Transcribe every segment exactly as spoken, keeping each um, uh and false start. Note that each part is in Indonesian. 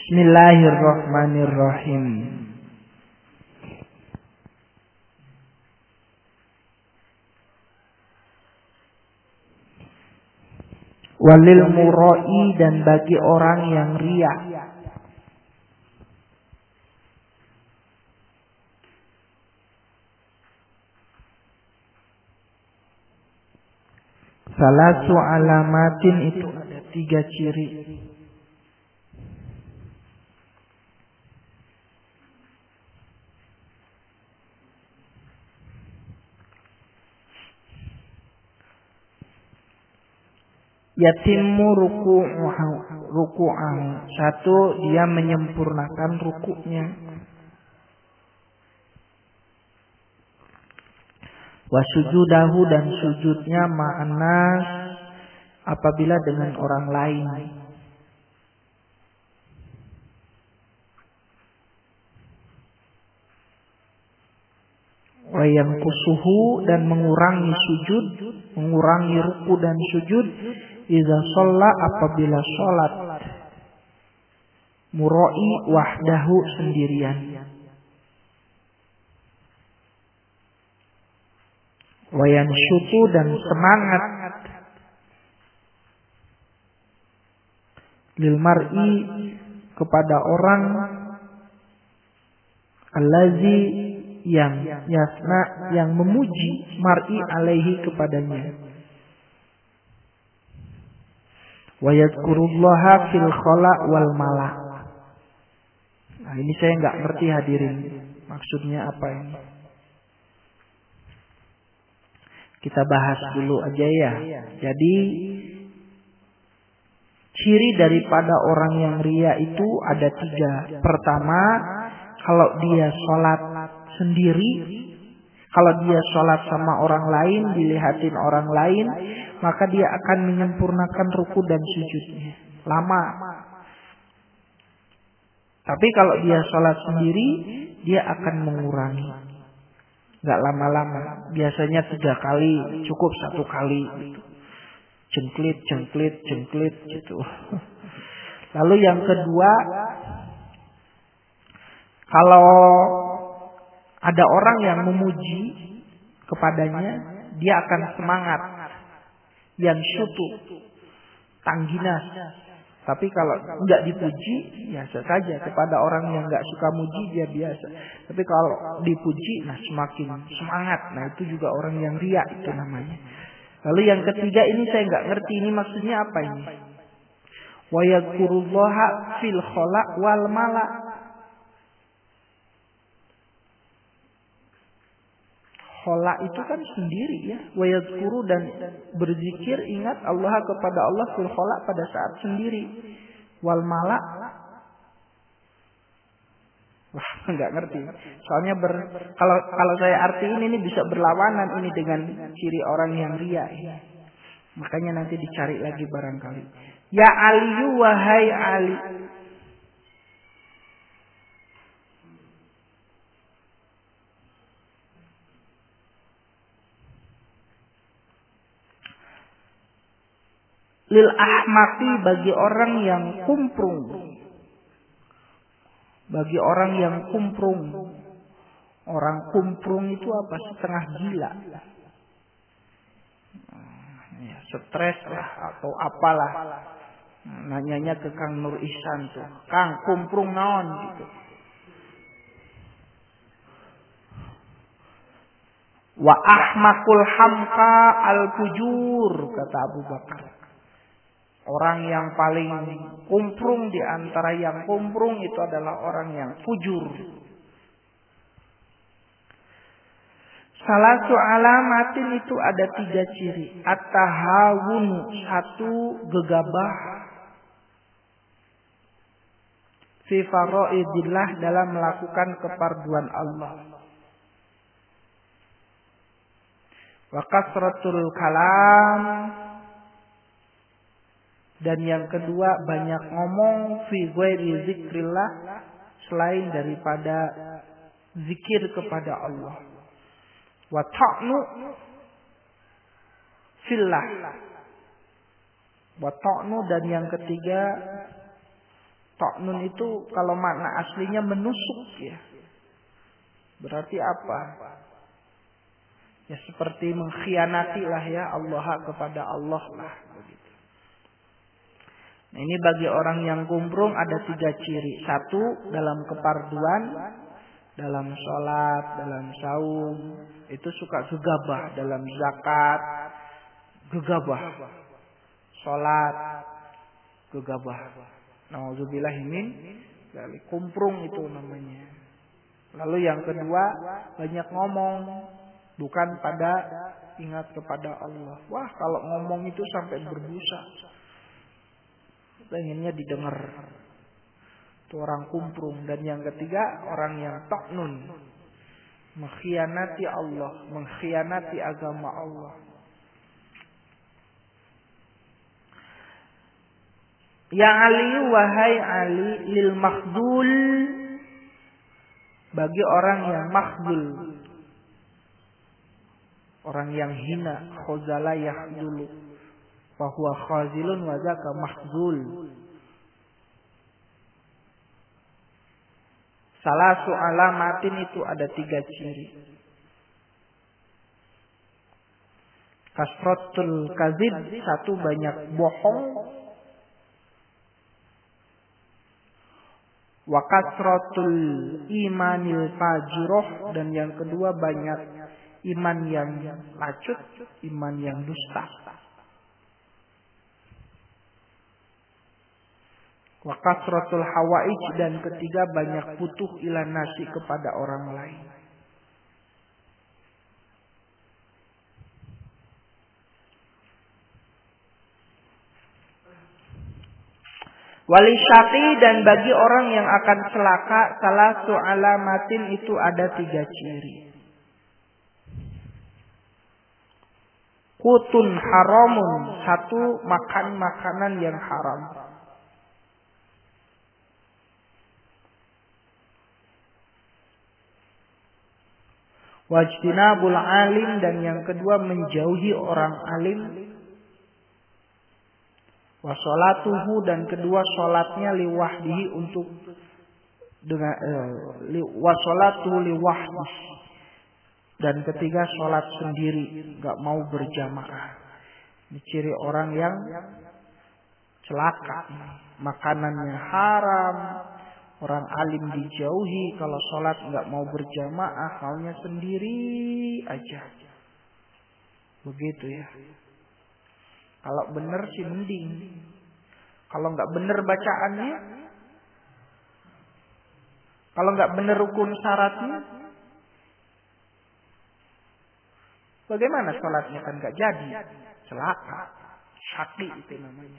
Bismillahirrahmanirrahim. Walil murai, dan bagi orang yang riya. Salasu alamatin, itu ada tiga ciri. Yatimmu ruku'uhu, ruku'ahu. Satu, dia menyempurnakan rukuknya. Wa sujudahu, dan sujudnya ma'anas, apabila dengan orang lain. Wa yanqusuhu, dan mengurangi sujud, mengurangi ruku dan sujud. Iza sholla, apabila sholat. Murai wahdahu, sendirian. Wayan syuku, dan semangat. Lil mar'i, kepada orang. Allazi, yang yasna, yang memuji. Mar'i alaihi, kepadanya. Wa yadhkurullaha fil khala wal mala. Nah, ini saya nggak ngerti hadirin, maksudnya apa ini. Kita bahas dulu aja ya. Jadi ciri daripada orang yang riya itu ada tiga. Pertama, kalau dia sholat sendiri, kalau dia sholat sama orang lain, dilihatin orang lain, maka dia akan menyempurnakan ruku dan sujudnya. Lama. Tapi kalau dia sholat sendiri, dia akan mengurangi. Gak lama-lama. Biasanya tiga kali, cukup satu kali. Gitu. Jengklit, jengklit, jengklit gitu. Lalu yang kedua, kalau ada orang yang memuji kepadanya, dia akan semangat. Yang syutu, tangginas. Tapi kalau enggak dipuji, biasa saja. Kepada orang yang enggak suka muji, dia biasa. Tapi kalau dipuji, nah semakin semangat. Nah itu juga orang yang riya, itu namanya. Lalu yang ketiga ini saya enggak ngerti, ini maksudnya apa ini? Wa yadhkurullaha fil khala wal mala. Khala itu kan sendiri ya. Wa yadhkuru, dan berzikir, ingat Allah kepada Allah fil khala, pada saat sendiri. Wal mala, wah nggak ngerti. Soalnya ber, kalau kalau saya artiin ini bisa berlawanan ini dengan ciri orang yang riya. Makanya nanti dicari lagi barangkali. Ya Aliyu, wahai Ali. Lil ahmaqi, bagi orang yang kumprung. Bagi orang yang kumprung. Orang kumprung itu apa? Setengah gila. Ya, stres lah atau apalah. Nanyanya ke Kang Nur Ihsan tuh. Kang, kumprung naon gitu. Wa ahmaqul hamqa al fujur, kata Abu Bakar. Orang yang paling kumprung di antara yang kumprung itu adalah orang yang fujur. Salatu alamatin, itu ada tiga ciri. At-tahawun, satu, gegabah. Fi faraidillah, dalam melakukan keparduan Allah. Wa kasratul kalam, dan yang kedua banyak ngomong. Fi ghairi zikrillah, selain daripada zikir kepada Allah. Wa ta'nu fillah, wa ta'nu, dan yang ketiga Ta'nun itu kalau makna aslinya menusuk ya. Berarti apa? Ya seperti mengkhianati lah ya Allah kepada Allah lah. Begitu. Nah, ini bagi orang yang kumprung ada tiga ciri. Satu, dalam keparduan, dalam sholat, dalam saum, itu suka gegabah. Dalam zakat, gegabah. Sholat, gegabah. Nauzubillahimin dari kumprung itu namanya. Lalu yang kedua, banyak ngomong, bukan pada ingat kepada Allah. Wah, kalau ngomong itu sampai berbusa, pengennya didengar. Itu orang kumprung. Dan yang ketiga, orang yang ta'nun, mengkhianati Allah, mengkhianati agama Allah. Ya Ali, wahai Ali, lil makhdul, bagi orang yang makhdul, orang yang hina, khuzala yakhdulu, fahuwa khazilun wa zaka makhdul. Salasu alamatin itu ada tiga ciri. Kasratul kadzib, satu banyak bohong. Wa kasratul imanil fajiroh, dan yang kedua banyak iman yang lacut, iman yang dusta. Wa kasratul hawaij, dan ketiga banyak butuh ila nasi kepada orang lain. Wali syaqi, dan bagi orang yang akan celaka, salasu alamatin itu ada tiga ciri. Kutun haramun, satu makan makanan yang haram. Wajtinabul alim, dan yang kedua menjauhi orang alim. Wasolatuhu, dan kedua sholatnya liwahdihi, untuk dengan eh, wasolatuhu liwahdihi, dan ketiga sholat sendiri, nggak mau berjamaah. Ini ciri orang yang celaka. Makanannya haram, orang alim dijauhi, kalau sholat nggak mau berjamaah, maunya sendiri aja. Begitu ya. Kalau benar sih mending. Kalau nggak benar bacaannya, kalau nggak benar rukun syaratnya, bagaimana sholatnya, kan nggak jadi. Celaka, syaqi itu namanya.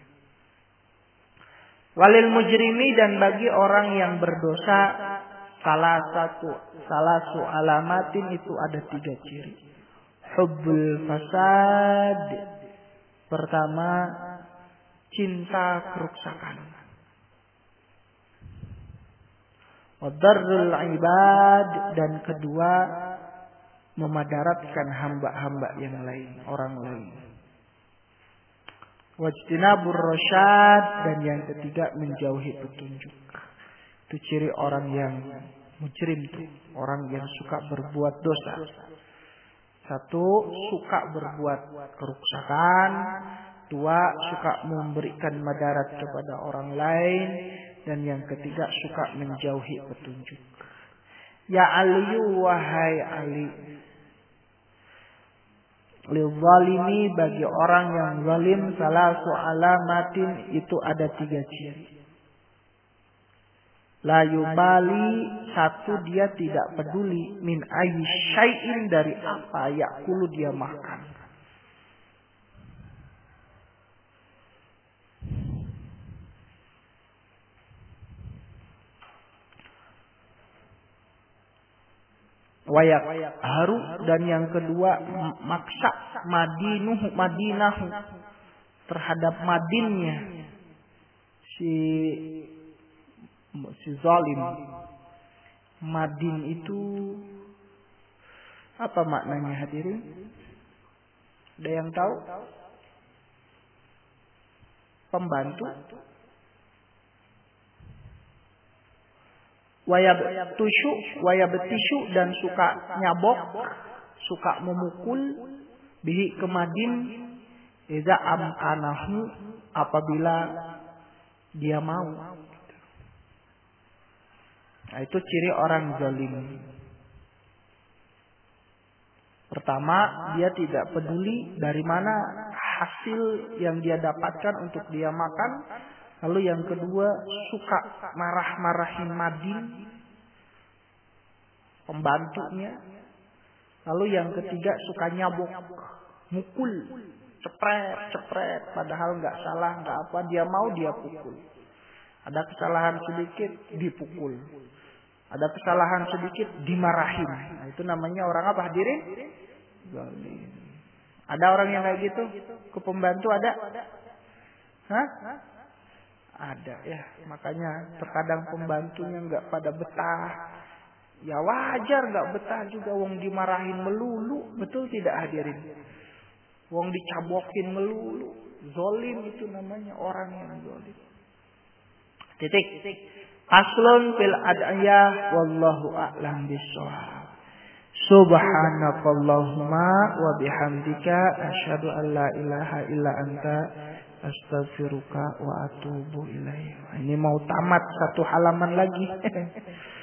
Walil mujrimi, dan bagi orang yang berdosa, salah satu salah su alamatin itu ada tiga ciri. Hubbul fasad. Pertama, cinta kerusakan. Wadarrul ibad, dan kedua memadaratkan hamba-hamba yang lain, orang lain. Wajtinabur rasyad, dan yang ketiga menjauhi petunjuk. Itu ciri orang yang mujrim tuh, orang yang suka berbuat dosa. Satu, suka berbuat kerusakan. Dua, suka memberikan madarat kepada orang lain. Dan yang ketiga, suka menjauhi petunjuk. Ya Ali, wahai Ali, lil zalimi, bagi orang yang zalim, salasu alamatin itu ada tiga ciri. La yubali, satu dia tidak peduli, min ayyi syai'in, dari apa yakulu dia makan. Wayak haru, dan yang kedua maksa madinuh madinahu, terhadap madinnya si si zalim. Madin itu apa maknanya hadirin? Ada yang tahu? Pembantu? wayabtushu wayabetishu dan suka nyabok, suka memukul, bihi kemadim, idza amkanahu apabila dia mau. Nah, itu ciri orang zalim. Pertama, dia tidak peduli dari mana hasil yang dia dapatkan untuk dia makan. Lalu yang kedua, suka marah-marahin madin, pembantunya. Lalu yang ketiga, suka nyabok, mukul, cepret, cepret. Padahal nggak salah, nggak apa. Dia mau dia pukul. Ada kesalahan sedikit, dipukul. Ada kesalahan sedikit, dimarahin. Nah, itu namanya orang apa hadirin? Zalim. Ada orang yang kayak gitu? Ke pembantu ada? Hah? Ada ya. Makanya terkadang pembantunya nggak pada betah. Ya wajar nggak betah juga. Wong dimarahin melulu. Betul tidak hadirin? Wong dicabokin melulu. Zalim itu namanya orang yang zalim. Titik. Aslun fil ad'iyah wallahu a'lam bissawab. Subhanakallahumma wa bihamdika asyhadu an la ilaha illa anta astaghfiruka wa atubu ilaik. Ini mau tamat satu halaman lagi.